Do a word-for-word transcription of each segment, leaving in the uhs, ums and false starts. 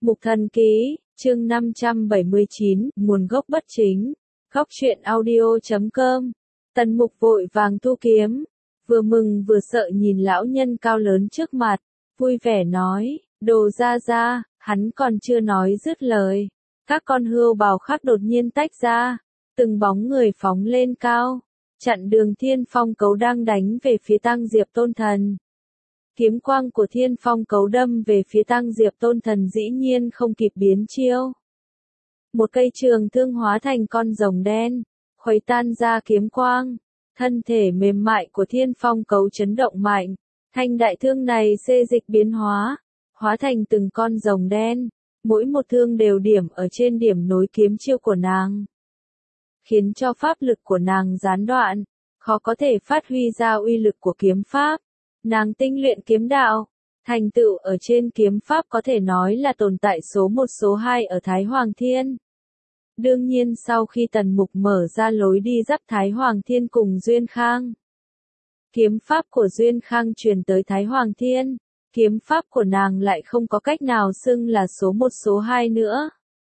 Mục Thần Ký, chương năm trăm bảy mươi chín, nguồn gốc bất chính. Góc truyện audio chấm com. Tần Mục vội vàng thu kiếm, vừa mừng vừa sợ nhìn lão nhân cao lớn trước mặt, vui vẻ nói, đồ ra ra, hắn còn chưa nói dứt lời. Các con hươu bào khác đột nhiên tách ra, từng bóng người phóng lên cao, chặn đường Thiên Phong Cấu đang đánh về phía Tăng Diệp Tôn Thần. Kiếm quang của Thiên Phong Cấu đâm về phía Tăng Diệp Tôn Thần dĩ nhiên không kịp biến chiêu. Một cây trường thương hóa thành con rồng đen, khuấy tan ra kiếm quang. Thân thể mềm mại của Thiên Phong Cấu chấn động mạnh, thanh đại thương này xê dịch biến hóa, hóa thành từng con rồng đen, mỗi một thương đều điểm ở trên điểm nối kiếm chiêu của nàng, khiến cho pháp lực của nàng gián đoạn, khó có thể phát huy ra uy lực của kiếm pháp. Nàng tinh luyện kiếm đạo, thành tựu ở trên kiếm pháp có thể nói là tồn tại số một số hai ở Thái Hoàng Thiên. Đương nhiên sau khi Tần Mục mở ra lối đi dắt Thái Hoàng Thiên cùng Duyên Khang, kiếm pháp của Duyên Khang truyền tới Thái Hoàng Thiên, kiếm pháp của nàng lại không có cách nào xưng là số một số hai nữa.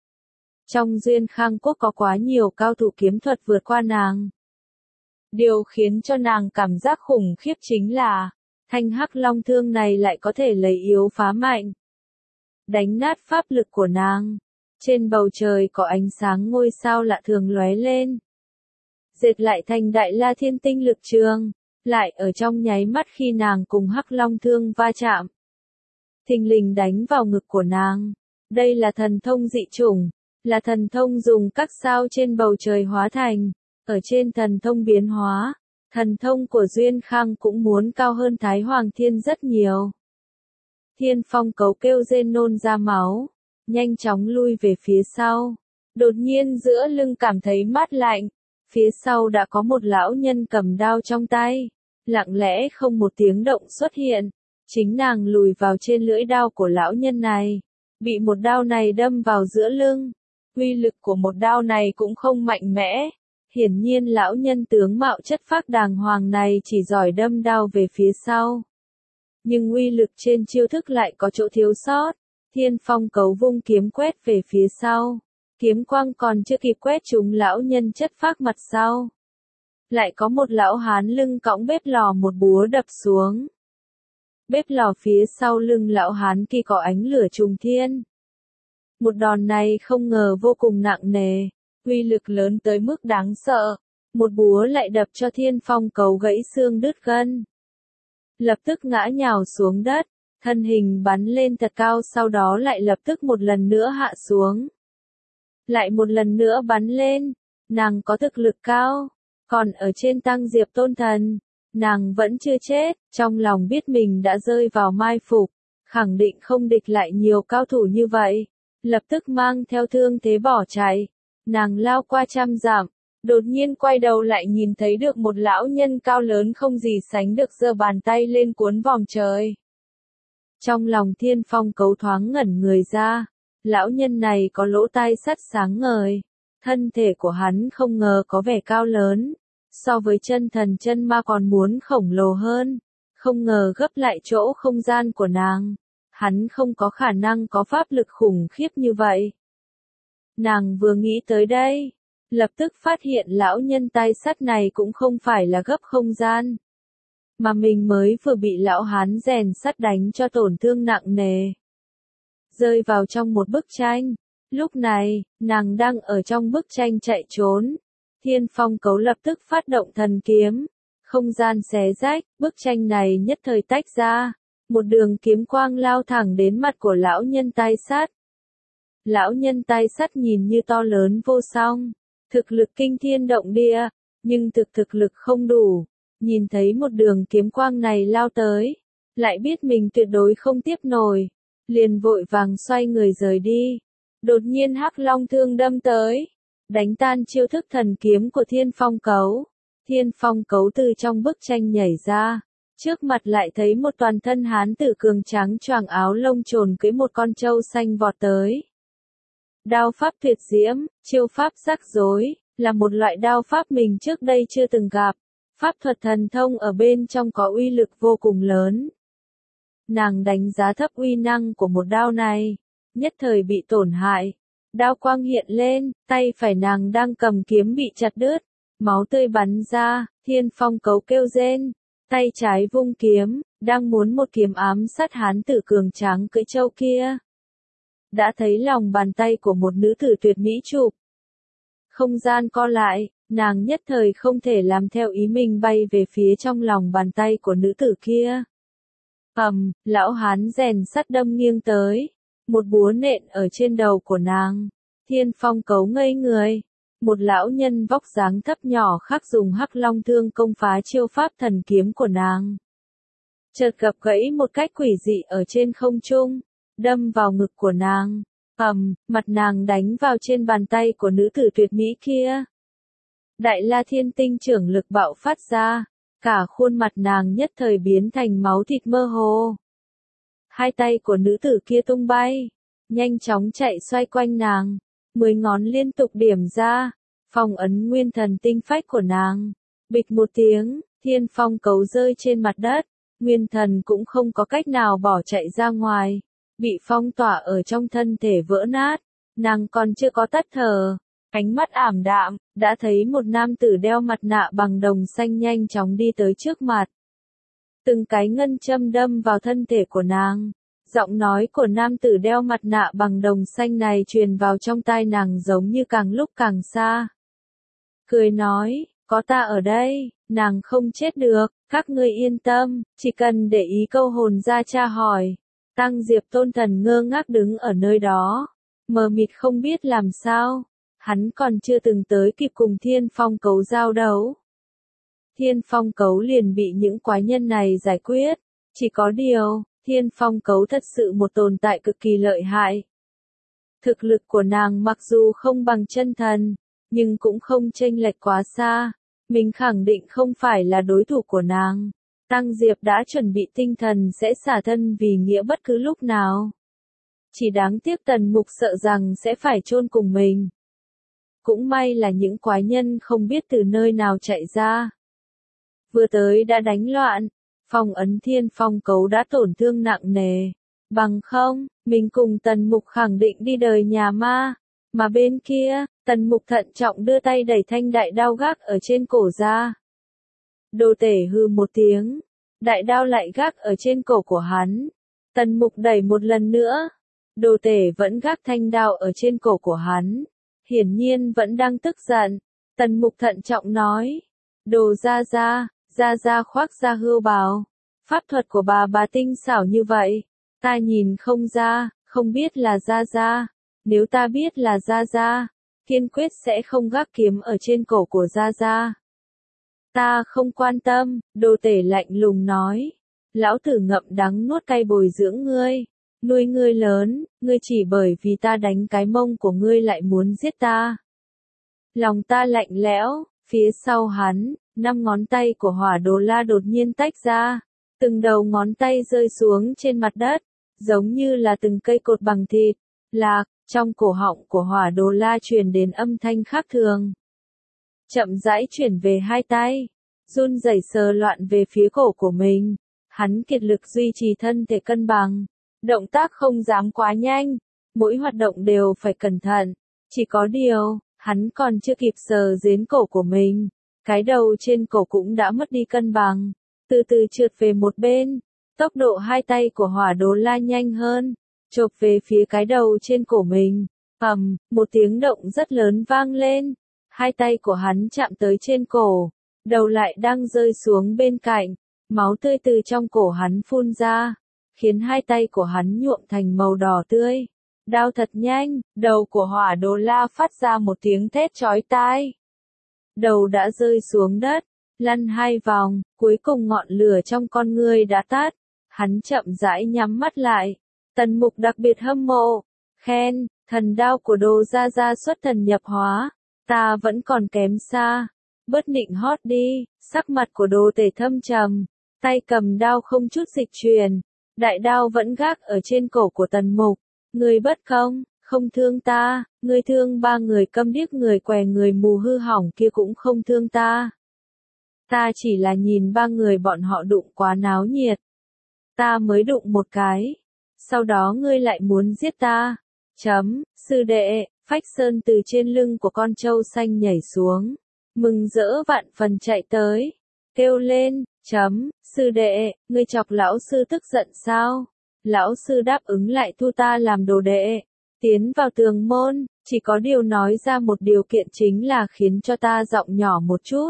Trong Duyên Khang Quốc có quá nhiều cao thủ kiếm thuật vượt qua nàng. Điều khiến cho nàng cảm giác khủng khiếp chính là, thanh hắc long thương này lại có thể lấy yếu phá mạnh, đánh nát pháp lực của nàng. Trên bầu trời có ánh sáng ngôi sao lạ thường lóe lên, dệt lại thành đại la thiên tinh lực trường, lại ở trong nháy mắt khi nàng cùng hắc long thương va chạm, thình lình đánh vào ngực của nàng. Đây là thần thông dị chủng, là thần thông dùng các sao trên bầu trời hóa thành. Ở trên thần thông biến hóa, thần thông của Duyên Khang cũng muốn cao hơn Thái Hoàng Thiên rất nhiều. Thiên Phong Cấu kêu rên nôn ra máu, nhanh chóng lui về phía sau. Đột nhiên giữa lưng cảm thấy mát lạnh, phía sau đã có một lão nhân cầm đao trong tay, lặng lẽ không một tiếng động xuất hiện. Chính nàng lùi vào trên lưỡi đao của lão nhân này, bị một đao này đâm vào giữa lưng. Uy lực của một đao này cũng không mạnh mẽ. Hiển nhiên lão nhân tướng mạo chất phác đàng hoàng này chỉ giỏi đâm đao về phía sau. Nhưng uy lực trên chiêu thức lại có chỗ thiếu sót. Thiên Phong Cấu vung kiếm quét về phía sau. Kiếm quang còn chưa kịp quét trúng lão nhân chất phác mặt sau. Lại có một lão hán lưng cõng bếp lò một búa đập xuống. Bếp lò phía sau lưng lão hán kia có ánh lửa trùng thiên. Một đòn này không ngờ vô cùng nặng nề, uy lực lớn tới mức đáng sợ. Một búa lại đập cho Thiên Phong Cấu gãy xương đứt gân. Lập tức ngã nhào xuống đất, thân hình bắn lên thật cao, sau đó lại lập tức một lần nữa hạ xuống. Lại một lần nữa bắn lên, nàng có thực lực cao, còn ở trên Tăng Diệp Tôn Thần, nàng vẫn chưa chết, trong lòng biết mình đã rơi vào mai phục, khẳng định không địch lại nhiều cao thủ như vậy, lập tức mang theo thương thế bỏ chạy. Nàng lao qua trăm dặm, đột nhiên quay đầu lại nhìn thấy được một lão nhân cao lớn không gì sánh được giơ bàn tay lên cuốn vòng trời. Trong lòng Thiên Phong Cấu thoáng ngẩn người ra, lão nhân này có lỗ tai sắt sáng ngời, thân thể của hắn không ngờ có vẻ cao lớn, so với chân thần chân ma còn muốn khổng lồ hơn, không ngờ gấp lại chỗ không gian của nàng, hắn không có khả năng có pháp lực khủng khiếp như vậy. Nàng vừa nghĩ tới đây, lập tức phát hiện lão nhân tay sắt này cũng không phải là gấp không gian, mà mình mới vừa bị lão hán rèn sắt đánh cho tổn thương nặng nề, rơi vào trong một bức tranh. Lúc này, nàng đang ở trong bức tranh chạy trốn. Thiên Phong Cấu lập tức phát động thần kiếm, không gian xé rách, bức tranh này nhất thời tách ra, một đường kiếm quang lao thẳng đến mặt của lão nhân tay sắt. Lão nhân tay sắt nhìn như to lớn vô song, thực lực kinh thiên động địa, nhưng thực thực lực không đủ. Nhìn thấy một đường kiếm quang này lao tới, lại biết mình tuyệt đối không tiếp nổi, liền vội vàng xoay người rời đi. Đột nhiên hắc long thương đâm tới, đánh tan chiêu thức thần kiếm của Thiên Phong Cấu. Thiên Phong Cấu từ trong bức tranh nhảy ra, trước mặt lại thấy một toàn thân hán tử cường tráng choàng áo lông trồn cưỡi một con trâu xanh vọt tới. Đao pháp tuyệt diễm, chiêu pháp rắc rối, là một loại đao pháp mình trước đây chưa từng gặp. Pháp thuật thần thông ở bên trong có uy lực vô cùng lớn. Nàng đánh giá thấp uy năng của một đao này, nhất thời bị tổn hại. Đao quang hiện lên, tay phải nàng đang cầm kiếm bị chặt đứt, máu tươi bắn ra, Thiên Phong Cấu kêu rên, tay trái vung kiếm, đang muốn một kiếm ám sát hán tử cường tráng cưỡi trâu kia. Đã thấy lòng bàn tay của một nữ tử tuyệt mỹ chụp. Không gian co lại, nàng nhất thời không thể làm theo ý mình bay về phía trong lòng bàn tay của nữ tử kia. Ầm, lão hán rèn sắt đâm nghiêng tới, một búa nện ở trên đầu của nàng. Thiên Phong Cấu ngây người, một lão nhân vóc dáng thấp nhỏ khác dùng hắc long thương công phá chiêu pháp thần kiếm của nàng. Chợt gập gãy một cách quỷ dị ở trên không trung, đâm vào ngực của nàng. Ầm, mặt nàng đánh vào trên bàn tay của nữ tử tuyệt mỹ kia. Đại La Thiên Tinh trưởng lực bạo phát ra, cả khuôn mặt nàng nhất thời biến thành máu thịt mơ hồ. Hai tay của nữ tử kia tung bay, nhanh chóng chạy xoay quanh nàng, mười ngón liên tục điểm ra, phong ấn nguyên thần tinh phách của nàng. Bịch một tiếng, Thiên Phong Cấu rơi trên mặt đất, nguyên thần cũng không có cách nào bỏ chạy ra ngoài, bị phong tỏa ở trong thân thể vỡ nát. Nàng còn chưa có tắt thở, ánh mắt ảm đạm, đã thấy một nam tử đeo mặt nạ bằng đồng xanh nhanh chóng đi tới trước mặt. Từng cái ngân châm đâm vào thân thể của nàng. Giọng nói của nam tử đeo mặt nạ bằng đồng xanh này truyền vào trong tai nàng giống như càng lúc càng xa. Cười nói, có ta ở đây, nàng không chết được, các ngươi yên tâm, chỉ cần để ý câu hồn ra tra hỏi. Tăng Diệp Tôn Thần ngơ ngác đứng ở nơi đó, mờ mịt không biết làm sao, hắn còn chưa từng tới kịp cùng Thiên Phong Cấu giao đấu. Thiên Phong Cấu liền bị những quái nhân này giải quyết, chỉ có điều, Thiên Phong Cấu thật sự một tồn tại cực kỳ lợi hại. Thực lực của nàng mặc dù không bằng chân thần, nhưng cũng không chênh lệch quá xa, mình khẳng định không phải là đối thủ của nàng. Tăng Diệp đã chuẩn bị tinh thần sẽ xả thân vì nghĩa bất cứ lúc nào. Chỉ đáng tiếc Tần Mục sợ rằng sẽ phải chôn cùng mình. Cũng may là những quái nhân không biết từ nơi nào chạy ra. Vừa tới đã đánh loạn, phong ấn Thiên Phong Cấu đã tổn thương nặng nề. Bằng không, mình cùng Tần Mục khẳng định đi đời nhà ma. Mà bên kia, Tần Mục thận trọng đưa tay đẩy thanh đại đao gác ở trên cổ ra. Đồ Tể hừ một tiếng, đại đao lại gác ở trên cổ của hắn. Tần Mục đẩy một lần nữa, Đồ Tể vẫn gác thanh đao ở trên cổ của hắn. Hiển nhiên vẫn đang tức giận. Tần Mục thận trọng nói, Đồ Gia Gia, Gia Gia khoác ra hươu bào. Pháp thuật của bà bà tinh xảo như vậy, ta nhìn không ra, không biết là Gia Gia. Nếu ta biết là Gia Gia, kiên quyết sẽ không gác kiếm ở trên cổ của Gia Gia. Ta không quan tâm, Đồ Tể lạnh lùng nói. Lão tử ngậm đắng nuốt cay bồi dưỡng ngươi, nuôi ngươi lớn, ngươi chỉ bởi vì ta đánh cái mông của ngươi lại muốn giết ta. Lòng ta lạnh lẽo, phía sau hắn, năm ngón tay của Hỏa Đồ La đột nhiên tách ra, từng đầu ngón tay rơi xuống trên mặt đất, giống như là từng cây cột bằng thịt. Lạc, trong cổ họng của Hỏa Đồ La truyền đến âm thanh khác thường. Chậm rãi chuyển về hai tay, run rẩy sờ loạn về phía cổ của mình. Hắn kiệt lực duy trì thân thể cân bằng, động tác không dám quá nhanh, mỗi hoạt động đều phải cẩn thận. Chỉ có điều, hắn còn chưa kịp sờ đến cổ của mình, cái đầu trên cổ cũng đã mất đi cân bằng, từ từ trượt về một bên. Tốc độ hai tay của Hỏa Đồ La nhanh hơn, chộp về phía cái đầu trên cổ mình. Ầm, một tiếng động rất lớn vang lên. Hai tay của hắn chạm tới trên cổ, đầu lại đang rơi xuống bên cạnh, máu tươi từ trong cổ hắn phun ra, khiến hai tay của hắn nhuộm thành màu đỏ tươi. Đao thật nhanh, đầu của Hỏa Đồ La phát ra một tiếng thét chói tai. Đầu đã rơi xuống đất, lăn hai vòng, cuối cùng ngọn lửa trong con ngươi đã tắt. Hắn chậm rãi nhắm mắt lại. Tần Mục đặc biệt hâm mộ, khen, thần đao của Đồ Gia Gia xuất thần nhập hóa. Ta vẫn còn kém xa, bớt nịnh hót đi. Sắc mặt của Đồ Tể thâm trầm, tay cầm đao không chút dịch chuyển, đại đao vẫn gác ở trên cổ của Tần Mục. Ngươi bất công, không thương ta, ngươi thương ba người câm điếc người què người mù hư hỏng kia cũng không thương ta. Ta chỉ là nhìn ba người bọn họ đụng quá náo nhiệt, ta mới đụng một cái, sau đó ngươi lại muốn giết ta, Chấm, sư đệ, Phách Sơn từ trên lưng của con trâu xanh nhảy xuống, mừng rỡ vạn phần chạy tới, kêu lên, chấm, sư đệ, ngươi chọc lão sư tức giận sao? Lão sư đáp ứng lại thu ta làm đồ đệ, tiến vào tường môn, chỉ có điều nói ra một điều kiện chính là khiến cho ta giọng nhỏ một chút.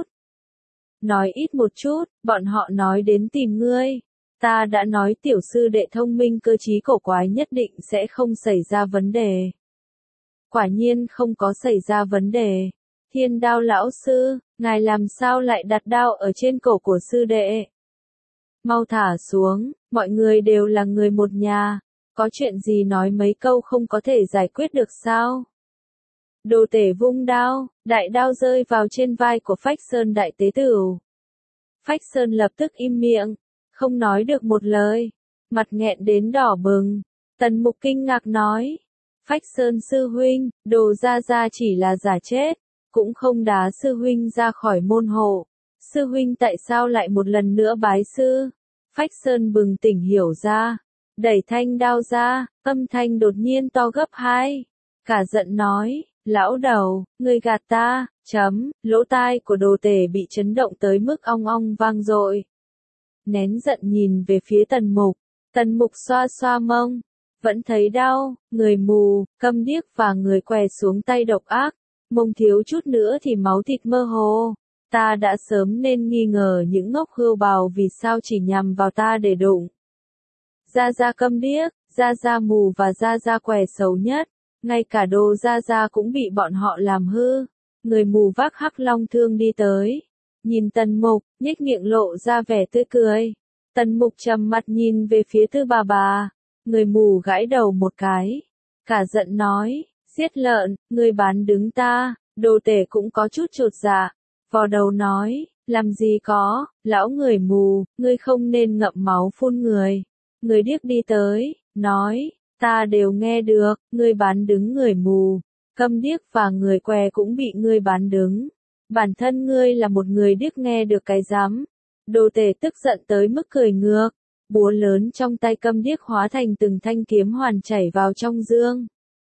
Nói ít một chút, bọn họ nói đến tìm ngươi. Ta đã nói tiểu sư đệ thông minh cơ trí cổ quái nhất định sẽ không xảy ra vấn đề. Quả nhiên không có xảy ra vấn đề. Thiên Đao lão sư, ngài làm sao lại đặt đao ở trên cổ của sư đệ? Mau thả xuống, mọi người đều là người một nhà, có chuyện gì nói mấy câu không có thể giải quyết được sao? Đồ tể vung đao, đại đao rơi vào trên vai của Phách Sơn đại tế tửu. Phách Sơn lập tức im miệng, không nói được một lời, mặt nghẹn đến đỏ bừng. Tần Mục kinh ngạc nói, Phách Sơn sư huynh, đồ ra ra chỉ là giả chết, cũng không đá sư huynh ra khỏi môn hộ. Sư huynh tại sao lại một lần nữa bái sư? Phách Sơn bừng tỉnh hiểu ra, đẩy thanh đao ra, âm thanh đột nhiên to gấp hai. Cả giận nói, lão đầu, ngươi gạt ta, chấm, lỗ tai của đồ tể bị chấn động tới mức ong ong vang dội. Nén giận nhìn về phía Tần Mục, Tần Mục xoa xoa mông, vẫn thấy đau, người mù, câm điếc và người què xuống tay độc ác, mông thiếu chút nữa thì máu thịt mơ hồ. Ta đã sớm nên nghi ngờ những ngốc hươu bào vì sao chỉ nhằm vào ta để đụng. Gia Gia câm điếc, Gia Gia mù và Gia Gia què xấu nhất, ngay cả đồ Gia Gia cũng bị bọn họ làm hư. Người mù vác hắc long thương đi tới, nhìn Tần Mục, nhếch miệng lộ ra vẻ tươi cười. Tần Mục trầm mặt nhìn về phía Tư bà bà, người mù gãi đầu một cái, cả giận nói, giết lợn, ngươi bán đứng ta. Đồ tể cũng có chút chột dạ, vò đầu nói, làm gì có, lão người mù, ngươi không nên ngậm máu phun người. Người điếc đi tới, nói, ta đều nghe được, ngươi bán đứng người mù, câm điếc và người què cũng bị ngươi bán đứng. Bản thân ngươi là một người điếc nghe được cái rắm. Đồ tể tức giận tới mức cười ngược, búa lớn trong tay câm điếc hóa thành từng thanh kiếm hoàn chảy vào trong dương.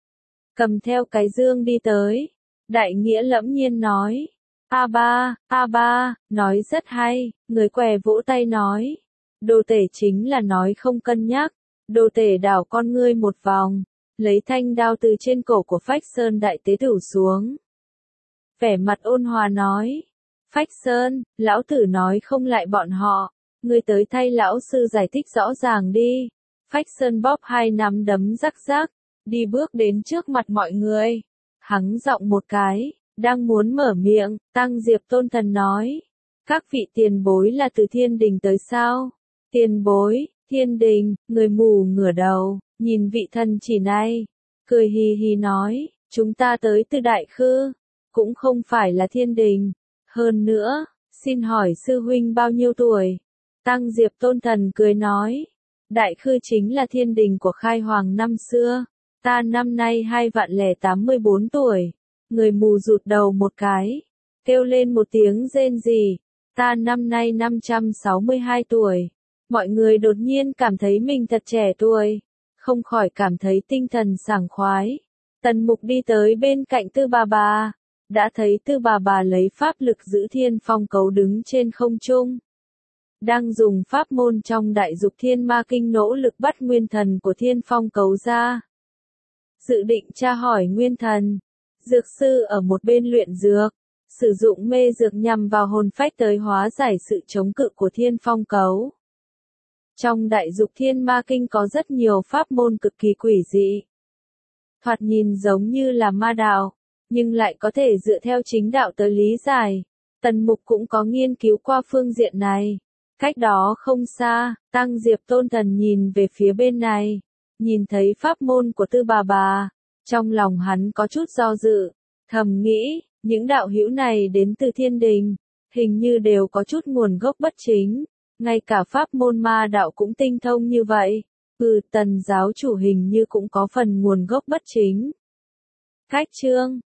Cầm theo cái dương đi tới, đại nghĩa lẫm nhiên nói, A ba, A ba, nói rất hay, người què vỗ tay nói. Đồ tể chính là nói không cân nhắc. Đồ tể đảo con ngươi một vòng, lấy thanh đao từ trên cổ của Phách Sơn đại tế tửu xuống. Vẻ mặt ôn hòa nói, Phách Sơn, lão tử nói không lại bọn họ, ngươi tới thay lão sư giải thích rõ ràng đi. Phách Sơn bóp hai nắm đấm rắc rắc, đi bước đến trước mặt mọi người, hắng giọng một cái, đang muốn mở miệng, Tăng Diệp Tôn Thần nói, các vị tiền bối là từ thiên đình tới sao? Tiền bối, thiên đình, người mù ngửa đầu, nhìn vị thần chỉ này, cười hì hì nói, chúng ta tới từ Đại Khư, cũng không phải là thiên đình. Hơn nữa, xin hỏi sư huynh bao nhiêu tuổi? Tăng Diệp Tôn Thần cười nói, Đại Khư chính là thiên đình của Khai Hoàng năm xưa, ta năm nay hai vạn lẻ tám mươi bốn tuổi. Người mù rụt đầu một cái, kêu lên một tiếng rên rỉ, ta năm nay năm trăm sáu mươi hai tuổi. Mọi người đột nhiên cảm thấy mình thật trẻ tuổi, không khỏi cảm thấy tinh thần sảng khoái. Tần Mục đi tới bên cạnh Tư bà bà, đã thấy Tư bà bà lấy pháp lực giữ thiên phong cấu đứng trên không trung. Đang dùng pháp môn trong đại dục thiên ma kinh nỗ lực bắt nguyên thần của thiên phong cấu ra. Dự định tra hỏi nguyên thần. Dược sư ở một bên luyện dược, sử dụng mê dược nhằm vào hồn phách tới hóa giải sự chống cự của thiên phong cấu. Trong đại dục thiên ma kinh có rất nhiều pháp môn cực kỳ quỷ dị. Thoạt nhìn giống như là ma đạo, nhưng lại có thể dựa theo chính đạo tới lý giải. Tần Mục cũng có nghiên cứu qua phương diện này. Cách đó không xa, Tăng Diệp Tôn Thần nhìn về phía bên này, nhìn thấy pháp môn của Tư bà bà. Trong lòng hắn có chút do dự, thầm nghĩ, những đạo hữu này đến từ thiên đình, hình như đều có chút nguồn gốc bất chính, ngay cả pháp môn ma đạo cũng tinh thông như vậy, ừ Tần giáo chủ hình như cũng có phần nguồn gốc bất chính. Cách chương